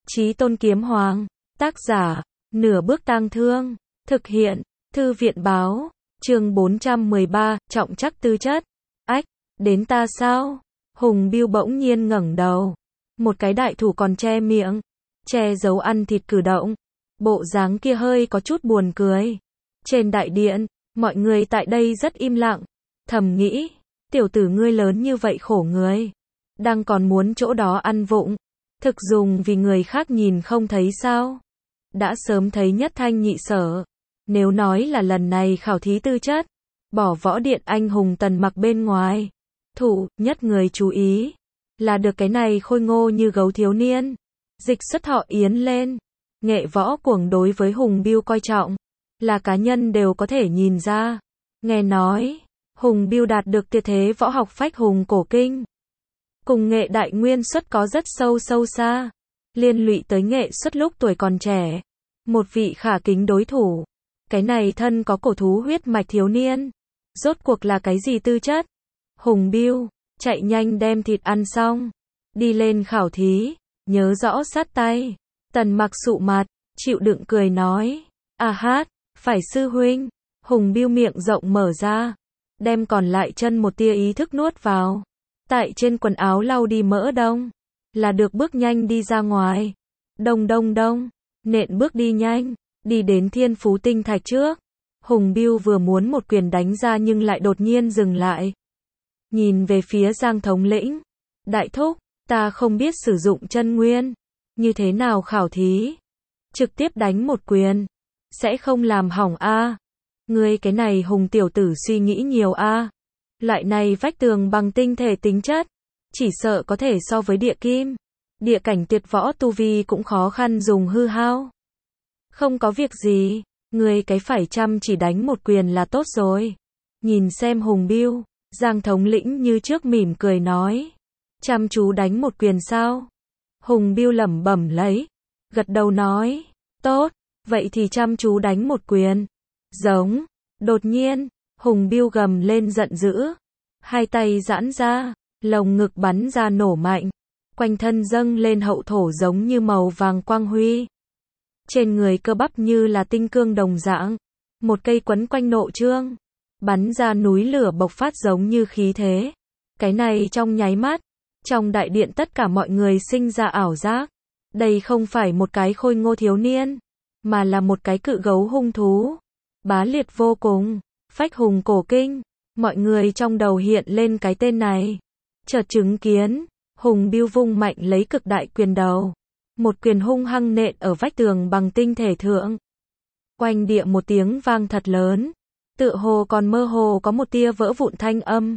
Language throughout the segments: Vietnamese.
Chí Tôn Kiếm Hoàng. Tác giả, Nửa Bước Tang Thương. Thực hiện, Thư viện báo. Chương 413, trọng trắc tư chất. Ách, đến ta sao? Hùng Biêu bỗng nhiên ngẩng đầu. Một cái đại thủ còn che miệng, che giấu ăn thịt cử động. Bộ dáng kia hơi có chút buồn cười. Trên đại điện, mọi người tại đây rất im lặng. Thầm nghĩ, tiểu tử ngươi lớn như vậy khổ người. Đang còn muốn chỗ đó ăn vụng. Thực dùng vì người khác nhìn không thấy sao? Đã sớm thấy nhất thanh nhị sở. Nếu nói là lần này khảo thí tư chất, bỏ võ điện anh hùng Tần Mặc bên ngoài, thủ nhất người chú ý là được cái này khôi ngô như gấu thiếu niên. Dịch Xuất Thọ yến lên, nghệ võ cuồng đối với Hùng Biêu coi trọng, là cá nhân đều có thể nhìn ra. Nghe nói, Hùng Biêu đạt được tuyệt thế võ học Phách Hùng Cổ Kinh, cùng nghệ đại nguyên xuất có rất sâu xa, liên lụy tới nghệ xuất lúc tuổi còn trẻ, một vị khả kính đối thủ. Cái này thân có cổ thú huyết mạch thiếu niên, rốt cuộc là cái gì tư chất? Hùng Biêu, chạy nhanh đem thịt ăn xong, đi lên khảo thí, nhớ rõ sát tay. Tần Mặc sụ mặt, chịu đựng cười nói, a hát, phải sư huynh. Hùng Biêu miệng rộng mở ra, đem còn lại chân một tia ý thức nuốt vào. Tại trên quần áo lau đi mỡ đông, là được bước nhanh đi ra ngoài. Đông đông đông, nện bước đi nhanh, đi đến Thiên Phú Tinh Thạch trước. Hùng Biêu vừa muốn một quyền đánh ra nhưng lại đột nhiên dừng lại. Nhìn về phía Giang thống lĩnh. Đại thúc, ta không biết sử dụng chân nguyên. Như thế nào khảo thí? Trực tiếp đánh một quyền. Sẽ không làm hỏng a? Ngươi cái này Hùng tiểu tử suy nghĩ nhiều a. Loại này vách tường bằng tinh thể tính chất, chỉ sợ có thể so với địa kim. Địa cảnh tuyệt võ tu vi cũng khó khăn dùng hư hao. Không có việc gì, ngươi cái phải chăm chỉ đánh một quyền là tốt rồi. Nhìn xem Hùng Biêu, Giang thống lĩnh như trước mỉm cười nói. Chăm chú đánh một quyền sao? Hùng Biêu lẩm bẩm lấy, gật đầu nói, tốt, vậy thì chăm chú đánh một quyền. Giống, đột nhiên, Hùng Biêu gầm lên giận dữ, hai tay giãn ra, lồng ngực bắn ra nổ mạnh, quanh thân dâng lên hậu thổ giống như màu vàng quang huy. Trên người cơ bắp như là tinh cương đồng dạng, một cây quấn quanh nộ trương, bắn ra núi lửa bộc phát giống như khí thế. Cái này trong nháy mắt, trong đại điện tất cả mọi người sinh ra ảo giác. Đây không phải một cái khôi ngô thiếu niên, mà là một cái cự gấu hung thú. Bá liệt vô cùng, Phách Hùng Cổ Kinh, mọi người trong đầu hiện lên cái tên này. Chợt chứng kiến, Hùng Biêu vung mạnh lấy cực đại quyền đầu. Một quyền hung hăng nện ở vách tường bằng tinh thể thượng. Oanh địa một tiếng vang thật lớn, tựa hồ còn mơ hồ có một tia vỡ vụn thanh âm.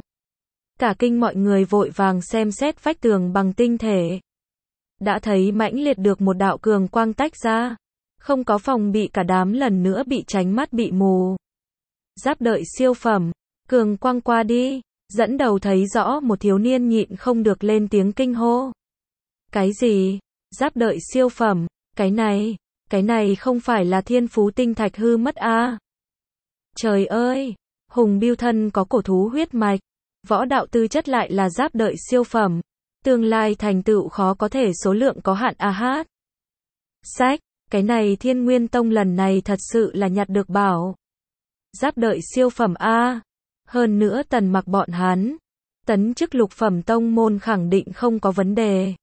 Cả kinh mọi người vội vàng xem xét vách tường bằng tinh thể. Đã thấy mãnh liệt được một đạo cường quang tách ra, không có phòng bị cả đám lần nữa bị tránh mắt bị mù. Giáp đợi siêu phẩm, cường quang qua đi, dẫn đầu thấy rõ một thiếu niên nhịn không được lên tiếng kinh hô. Cái gì? Giáp đợi siêu phẩm, cái này không phải là Thiên Phú Tinh Thạch hư mất a? Trời ơi, Hùng Biêu thân có cổ thú huyết mạch, võ đạo tư chất lại là giáp đợi siêu phẩm, tương lai thành tựu khó có thể số lượng có hạn a hát. Sách, cái này Thiên Nguyên Tông lần này thật sự là nhặt được bảo. Giáp đợi siêu phẩm a, hơn nữa Tần Mặc bọn hắn, tấn chức lục phẩm tông môn khẳng định không có vấn đề.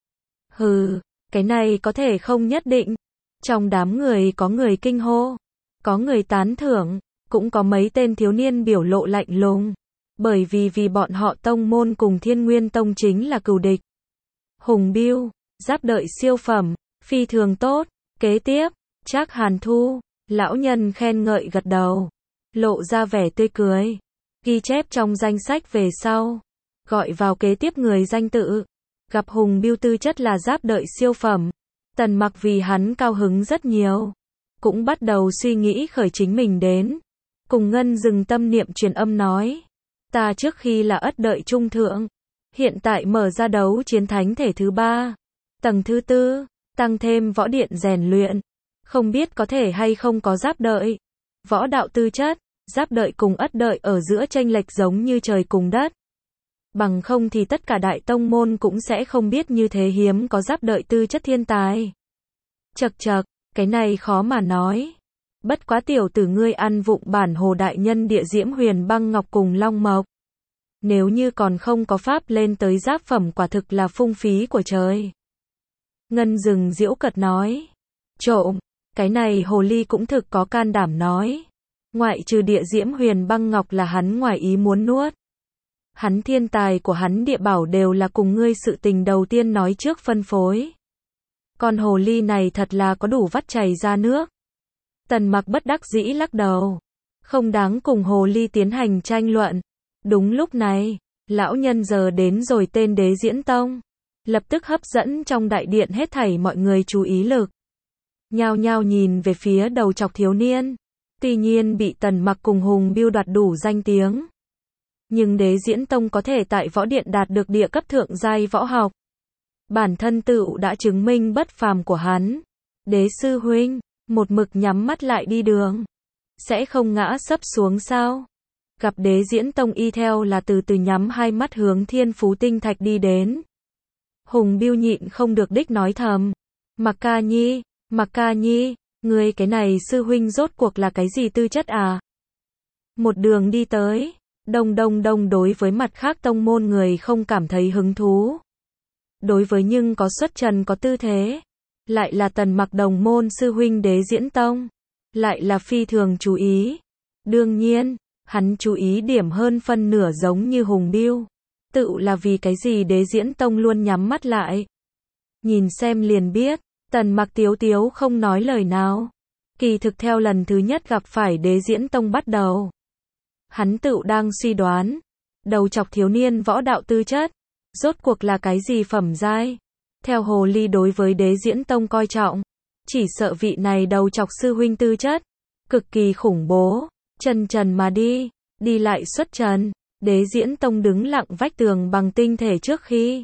Hừ, cái này có thể không nhất định. Trong đám người có người kinh hô, có người tán thưởng, cũng có mấy tên thiếu niên biểu lộ lạnh lùng. Bởi vì bọn họ tông môn cùng Thiên Nguyên Tông chính là cừu địch. Hùng Biêu, giáp đợi siêu phẩm, phi thường tốt. Kế tiếp, Trác Hàn Thu, lão nhân khen ngợi gật đầu, lộ ra vẻ tươi cười, ghi chép trong danh sách về sau, gọi vào kế tiếp người danh tự. Gặp Hùng Biêu tư chất là giáp đợi siêu phẩm, Tần Mặc vì hắn cao hứng rất nhiều, cũng bắt đầu suy nghĩ khởi chính mình đến. Cùng Ngân dừng tâm niệm truyền âm nói, ta trước khi là ất đợi trung thượng, hiện tại mở ra đấu chiến thánh thể thứ 3, tầng thứ 4, tăng thêm võ điện rèn luyện, không biết có thể hay không có giáp đợi. Võ đạo tư chất, giáp đợi cùng ất đợi ở giữa chênh lệch giống như trời cùng đất. Bằng không thì tất cả đại tông môn cũng sẽ không biết như thế hiếm có giáp đợi tư chất thiên tài. Chậc chậc, cái này khó mà nói. Bất quá tiểu tử ngươi ăn vụng bản Hồ đại nhân địa diễm huyền băng ngọc cùng long mộc. Nếu như còn không có pháp lên tới giáp phẩm quả thực là phung phí của trời. Ngân Dừng giễu cợt nói. Trộm, cái này hồ ly cũng thực có can đảm nói. Ngoại trừ địa diễm huyền băng ngọc là hắn ngoài ý muốn nuốt. Hắn thiên tài của hắn địa bảo đều là cùng ngươi sự tình đầu tiên nói trước phân phối. Con hồ ly này thật là có đủ vắt chảy ra nước. Tần Mặc bất đắc dĩ lắc đầu. Không đáng cùng hồ ly tiến hành tranh luận. Đúng lúc này, lão nhân giờ đến rồi tên Đế Diễn Tông. Lập tức hấp dẫn trong đại điện hết thảy mọi người chú ý lực. Nhao nhao nhìn về phía đầu chọc thiếu niên. Tuy nhiên bị Tần Mặc cùng Hùng Bưu đoạt đủ danh tiếng. Nhưng Đế Diễn Tông có thể tại võ điện đạt được địa cấp thượng giai võ học. Bản thân tựu đã chứng minh bất phàm của hắn. Đế sư huynh, một mực nhắm mắt lại đi đường. Sẽ không ngã sấp xuống sao? Gặp Đế Diễn Tông y theo là từ từ nhắm hai mắt hướng Thiên Phú Tinh Thạch đi đến. Hùng Bưu nhịn không được đích nói thầm. Mặc ca nhi, ngươi cái này sư huynh rốt cuộc là cái gì tư chất à? Một đường đi tới, đông đối với mặt khác tông môn người không cảm thấy hứng thú. Đối với nhưng có xuất trần có tư thế. Lại là Tần Mặc đồng môn sư huynh Đế Diễn Tông. Lại là phi thường chú ý. Đương nhiên, hắn chú ý điểm hơn phân nửa giống như Hùng Bưu. Tự là vì cái gì Đế Diễn Tông luôn nhắm mắt lại. Nhìn xem liền biết, Tần Mặc tiếu không nói lời nào. Kỳ thực theo lần thứ nhất gặp phải Đế Diễn Tông bắt đầu. Hắn tự đang suy đoán. Đầu chọc thiếu niên võ đạo tư chất. Rốt cuộc là cái gì phẩm giai? Theo hồ ly đối với Đế Diễn Tông coi trọng. Chỉ sợ vị này đầu chọc sư huynh tư chất. Cực kỳ khủng bố. Chân trần mà đi. Đi lại xuất trần. Đế Diễn Tông đứng lặng vách tường bằng tinh thể trước khi.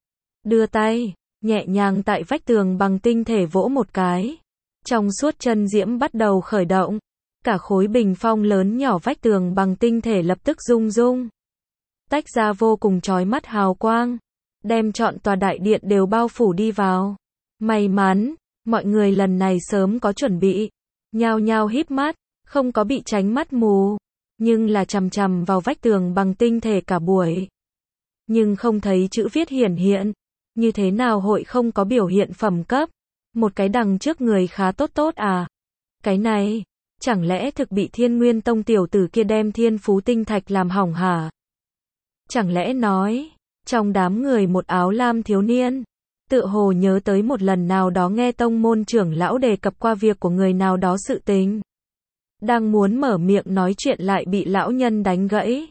Đưa tay. Nhẹ nhàng tại vách tường bằng tinh thể vỗ một cái. Trong suốt chân diễm bắt đầu khởi động. Cả khối bình phong lớn nhỏ vách tường bằng tinh thể lập tức rung rung. Tách ra vô cùng chói mắt hào quang. Đem trọn tòa đại điện đều bao phủ đi vào. May mắn, mọi người lần này sớm có chuẩn bị. Nhao nhao híp mắt, không có bị tránh mắt mù. Nhưng là chằm chằm vào vách tường bằng tinh thể cả buổi. Nhưng không thấy chữ viết hiển hiện. Như thế nào hội không có biểu hiện phẩm cấp? Một cái đằng trước người khá tốt à? Cái này, chẳng lẽ thực bị Thiên Nguyên Tông tiểu tử kia đem Thiên Phú Tinh Thạch làm hỏng hả? Chẳng lẽ nói, trong đám người một áo lam thiếu niên, tự hồ nhớ tới một lần nào đó nghe tông môn trưởng lão đề cập qua việc của người nào đó sự tình. Đang muốn mở miệng nói chuyện lại bị lão nhân đánh gãy.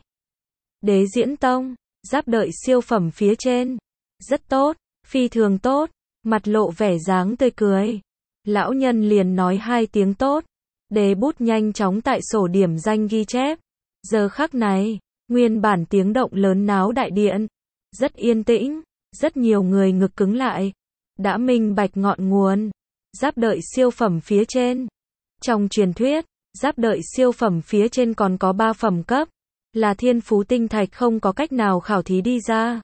Đế Diễn Tông, giáp đợi siêu phẩm phía trên. Rất tốt, phi thường tốt, mặt lộ vẻ dáng tươi cười. Lão nhân liền nói hai tiếng tốt. Đế bút nhanh chóng tại sổ điểm danh ghi chép. Giờ khắc này, nguyên bản tiếng động lớn náo đại điện. Rất yên tĩnh, rất nhiều người ngực cứng lại. Đã minh bạch ngọn nguồn. Giáp đợi siêu phẩm phía trên. Trong truyền thuyết, giáp đợi siêu phẩm phía trên còn có 3 phẩm cấp. Là Thiên Phú Tinh Thạch không có cách nào khảo thí đi ra.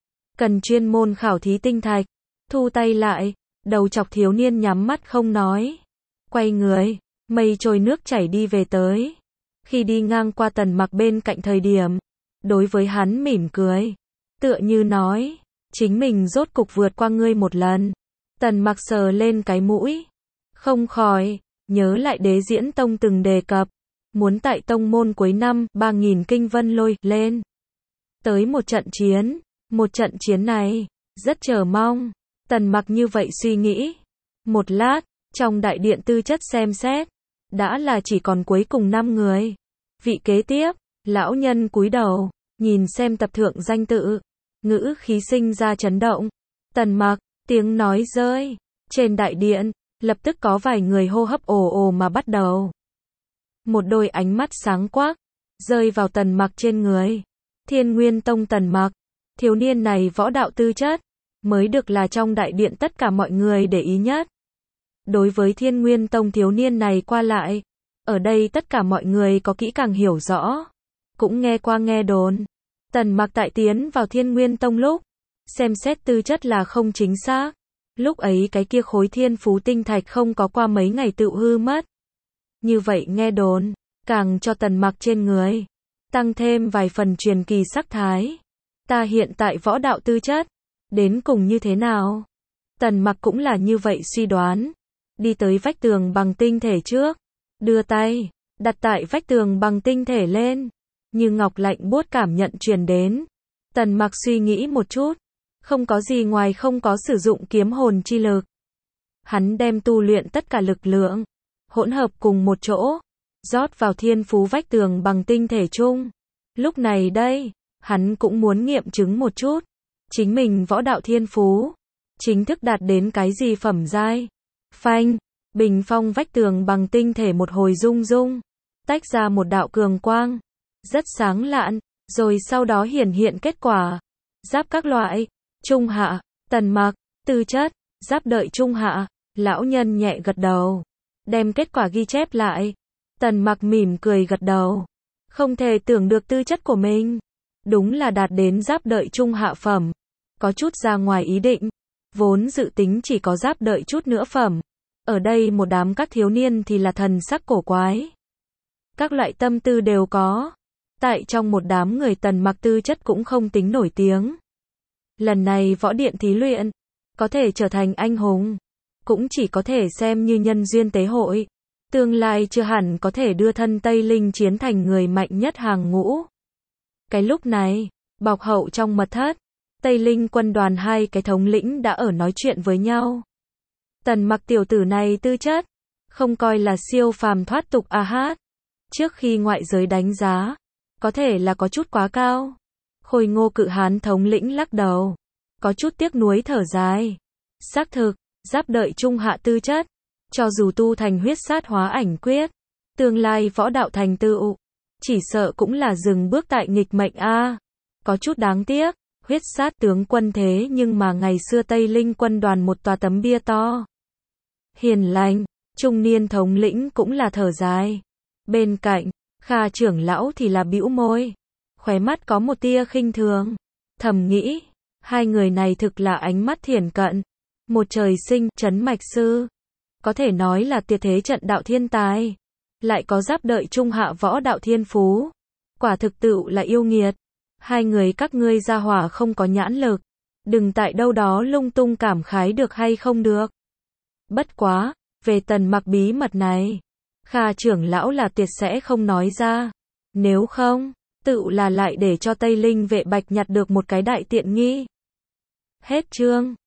Cần chuyên môn khảo thí tinh thạch. Thu tay lại, đầu chọc thiếu niên nhắm mắt không nói. Quay người, mây trôi nước chảy đi về tới. Khi đi ngang qua Tần Mặc bên cạnh thời điểm, đối với hắn mỉm cười. Tựa như nói, chính mình rốt cục vượt qua ngươi một lần. Tần Mặc sờ lên cái mũi. Không khỏi, nhớ lại Đế Diễn Tông từng đề cập. Muốn tại tông môn cuối năm, 3000 kinh vân lôi lên. Tới một trận chiến. Một trận chiến này, rất chờ mong. Tần Mặc như vậy suy nghĩ. Một lát, trong đại điện tư chất xem xét. Đã là chỉ còn cuối cùng 5 người. Vị kế tiếp, lão nhân cúi đầu, nhìn xem tập thượng danh tự. Ngữ khí sinh ra chấn động. Tần Mặc, tiếng nói rơi. Trên đại điện, lập tức có vài người hô hấp ồ mà bắt đầu. Một đôi ánh mắt sáng quắc, rơi vào Tần Mặc trên người. Thiên Nguyên Tông Tần Mặc. Thiếu niên này võ đạo tư chất, mới được là trong đại điện tất cả mọi người để ý nhất. Đối với Thiên Nguyên Tông thiếu niên này qua lại, ở đây tất cả mọi người có kỹ càng hiểu rõ. Cũng nghe qua nghe đồn. Tần Mặc tại tiến vào Thiên Nguyên Tông lúc, xem xét tư chất là không chính xác. Lúc ấy cái kia khối thiên phú tinh thạch không có qua mấy ngày tự hư mất. Như vậy nghe đồn, càng cho Tần Mặc trên người tăng thêm vài phần truyền kỳ sắc thái. Ta hiện tại võ đạo tư chất, đến cùng như thế nào? Tần Mặc cũng là như vậy suy đoán. Đi tới vách tường bằng tinh thể trước, đưa tay, đặt tại vách tường bằng tinh thể lên. Như ngọc lạnh buốt cảm nhận truyền đến. Tần Mặc suy nghĩ một chút, không có gì ngoài không có sử dụng kiếm hồn chi lực. Hắn đem tu luyện tất cả lực lượng, hỗn hợp cùng một chỗ, rót vào thiên phú vách tường bằng tinh thể chung. Lúc này đây, hắn cũng muốn nghiệm chứng một chút, chính mình võ đạo thiên phú, chính thức đạt đến cái gì phẩm giai. Phanh, bình phong vách tường bằng tinh thể một hồi rung rung, tách ra một đạo cường quang, rất sáng lạn, rồi sau đó hiển hiện kết quả. Giáp các loại, trung hạ, Tần Mặc, tư chất, giáp đợi trung hạ, lão nhân nhẹ gật đầu, đem kết quả ghi chép lại. Tần Mặc mỉm cười gật đầu, không thể tưởng được tư chất của mình, đúng là đạt đến giáp đợi trung hạ phẩm, có chút ra ngoài ý định, vốn dự tính chỉ có giáp đợi chút nữa phẩm. Ở đây một đám các thiếu niên thì là thần sắc cổ quái. Các loại tâm tư đều có. Tại trong một đám người Tần Mặc tư chất cũng không tính nổi tiếng. Lần này võ điện thí luyện, có thể trở thành anh hùng, cũng chỉ có thể xem như nhân duyên tế hội. Tương lai chưa hẳn có thể đưa thân Tây Linh chiến thành người mạnh nhất hàng ngũ. Cái lúc này, bọc hậu trong mật thất, Tây Linh quân đoàn hai cái thống lĩnh đã ở nói chuyện với nhau. Tần Mặc tiểu tử này tư chất, không coi là siêu phàm thoát tục a hát. Trước khi ngoại giới đánh giá, có thể là có chút quá cao. Khôi Ngô Cự Hán thống lĩnh lắc đầu, có chút tiếc nuối thở dài. Xác thực, giáp đợi trung hạ tư chất, cho dù tu thành huyết sát hóa ảnh quyết, tương lai võ đạo thành tựu, chỉ sợ cũng là dừng bước tại nghịch mệnh a. Có chút đáng tiếc, huyết sát tướng quân thế nhưng mà ngày xưa Tây Linh quân đoàn một tòa tấm bia to. Hiền lành, trung niên thống lĩnh cũng là thở dài. Bên cạnh, Kha trưởng lão thì là bĩu môi, khóe mắt có một tia khinh thường, thầm nghĩ, hai người này thực là ánh mắt thiển cận, một trời sinh trấn mạch sư, có thể nói là tuyệt thế trận đạo thiên tài, lại có giáp đợi trung hạ võ đạo thiên phú, quả thực tựu là yêu nghiệt. Hai người các ngươi gia hỏa không có nhãn lực, đừng tại đâu đó lung tung cảm khái được hay không được. Bất quá, về Tần Mặc bí mật này, Kha trưởng lão là tuyệt sẽ không nói ra, nếu không, tựu là lại để cho Tây Linh vệ bạch nhặt được một cái đại tiện nghi. Hết chương.